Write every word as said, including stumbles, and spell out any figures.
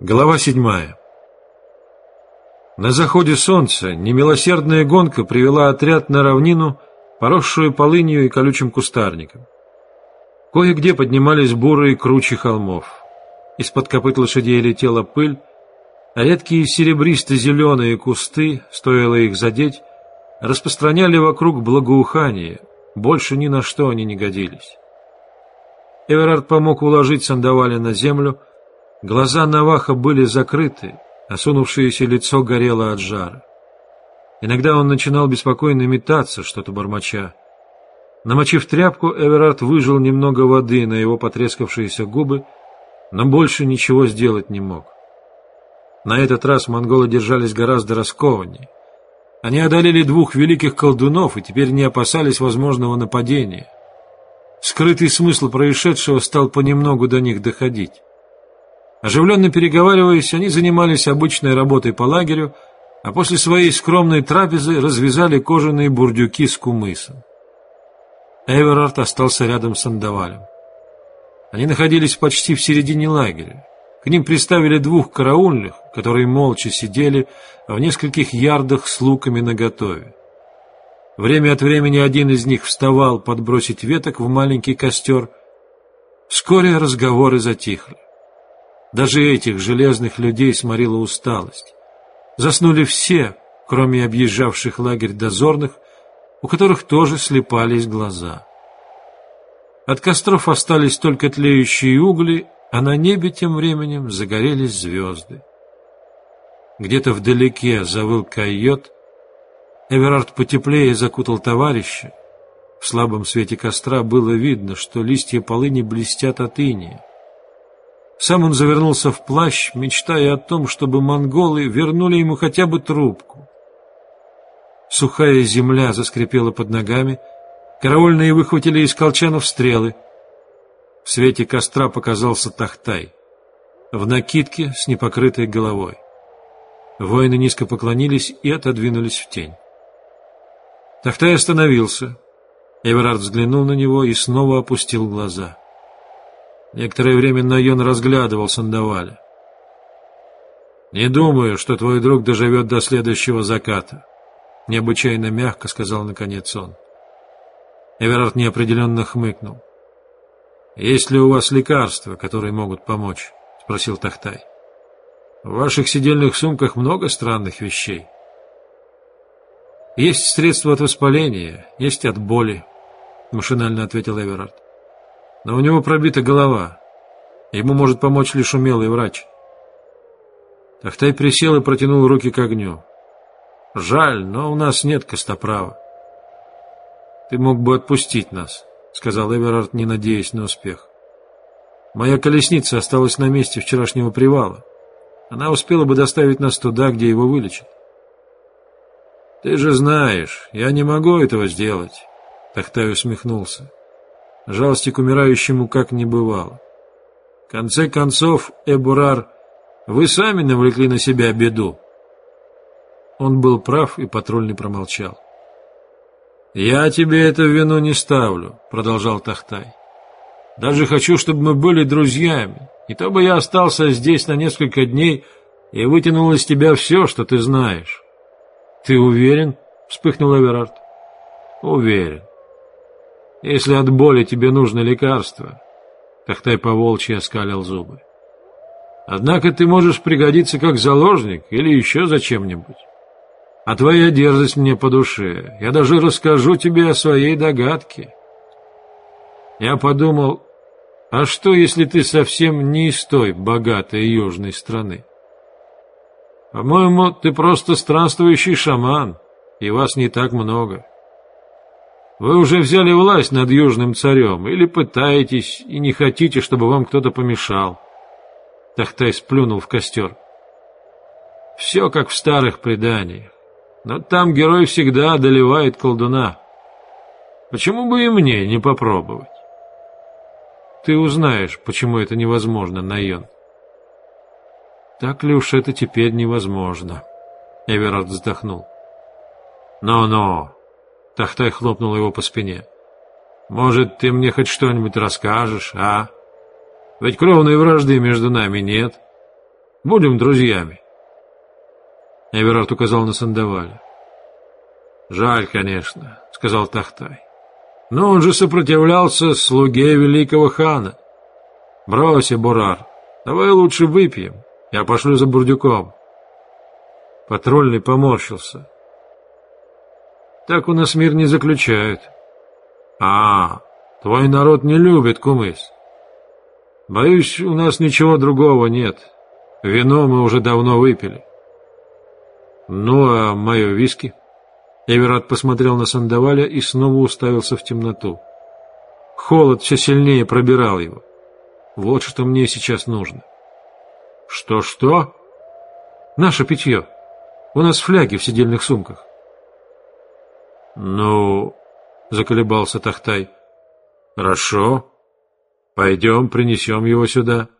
Глава седьмая. На заходе солнца немилосердная гонка привела отряд на равнину, поросшую полынью и колючим кустарником. Кое-где поднимались бурые кручи холмов. Из-под копыт лошадей летела пыль, а редкие серебристо-зеленые кусты, стоило их задеть, распространяли вокруг благоухание, больше ни на что они не годились. Эверард помог уложить Сандаваля на землю. Глаза Наваха были закрыты, осунувшееся лицо горело от жара. Иногда он начинал беспокойно метаться, что-то бормоча. Намочив тряпку, Эверард выжал немного воды на его потрескавшиеся губы, но больше ничего сделать не мог. На этот раз монголы держались гораздо раскованнее. Они одолели двух великих колдунов и теперь не опасались возможного нападения. Скрытый смысл происшедшего стал понемногу до них доходить. Оживленно переговариваясь, они занимались обычной работой по лагерю, а после своей скромной трапезы развязали кожаные бурдюки с кумысом. Эверард остался рядом с Сандавалем. Они находились почти в середине лагеря. К ним приставили двух караульных, которые молча сидели в нескольких ярдах с луками наготове. Время от времени один из них вставал подбросить веток в маленький костер. Вскоре разговоры затихли. Даже этих железных людей сморила усталость. Заснули все, кроме объезжавших лагерь дозорных, у которых тоже слепались глаза. От костров остались только тлеющие угли, а на небе тем временем загорелись звезды. Где-то вдалеке завыл койот. Эверард потеплее закутал товарища. В слабом свете костра было видно, что листья полыни блестят от инея. Сам он завернулся в плащ, мечтая о том, чтобы монголы вернули ему хотя бы трубку. Сухая земля заскрипела под ногами, караульные выхватили из колчанов стрелы. В свете костра показался Тахтай, в накидке с непокрытой головой. Воины низко поклонились и отодвинулись в тень. Тахтай остановился. Эверард взглянул на него и снова опустил глаза. Некоторое время Найон разглядывал Сандаваля. «Не думаю, что твой друг доживет до следующего заката», — необычайно мягко сказал наконец он. Эверард неопределенно хмыкнул. «Есть ли у вас лекарства, которые могут помочь?» — спросил Тахтай. «В ваших сидельных сумках много странных вещей». «Есть средства от воспаления, есть от боли», — машинально ответил Эверард. «Но у него пробита голова. Ему может помочь лишь умелый врач». Тахтай присел и протянул руки к огню. «Жаль, но у нас нет костоправа». «Ты мог бы отпустить нас», — сказал Эверард, не надеясь на успех. «Моя колесница осталась на месте вчерашнего привала. Она успела бы доставить нас туда, где его вылечат». «Ты же знаешь, я не могу этого сделать», — Тахтай усмехнулся. Жалости к умирающему как не бывало. В конце концов, Эбурар, вы сами навлекли на себя беду. Он был прав, и патрульный промолчал. «Я тебе эту вину не ставлю», — продолжал Тахтай. «Даже хочу, чтобы мы были друзьями, и то бы я остался здесь на несколько дней и вытянул из тебя все, что ты знаешь». «Ты уверен?» — вспыхнул Эверард. «Уверен. Если от боли тебе нужно лекарство», — Тахтай по-волчьи оскалил зубы. «Однако ты можешь пригодиться как заложник или еще зачем-нибудь. А твоя дерзость мне по душе. Я даже расскажу тебе о своей догадке». Я подумал, а что, если ты совсем не из той богатой южной страны? По-моему, ты просто странствующий шаман, и вас не так много. Вы уже взяли власть над южным царем, или пытаетесь, и не хотите, чтобы вам кто-то помешал. Тахтай сплюнул в костер. Все как в старых преданиях, но там герой всегда одолевает колдуна. Почему бы и мне не попробовать? Ты узнаешь, почему это невозможно, Найон. Так ли уж это теперь невозможно? Эверард вздохнул. «Но-но!» — Тахтай хлопнул его по спине. «Может, ты мне хоть что-нибудь расскажешь, а? Ведь кровной вражды между нами нет. Будем друзьями. Эверард указал на Сандаваля. Жаль, конечно, сказал Тахтай. Но он же сопротивлялся слуге великого хана. Брось, Бурар, давай лучше выпьем. Я пошлю за бурдюком. Патрульный поморщился. Так у нас мир не заключают. А, твой народ не любит кумыс. Боюсь, у нас ничего другого нет. Вино мы уже давно выпили. Ну, а мое виски? Эверард посмотрел на Сандаваля и снова уставился в темноту. Холод все сильнее пробирал его. Вот что мне сейчас нужно. Что-что? Наше питье. У нас фляги в сидельных сумках. Ну, заколебался Тахтай. Хорошо. Пойдем, принесем его сюда.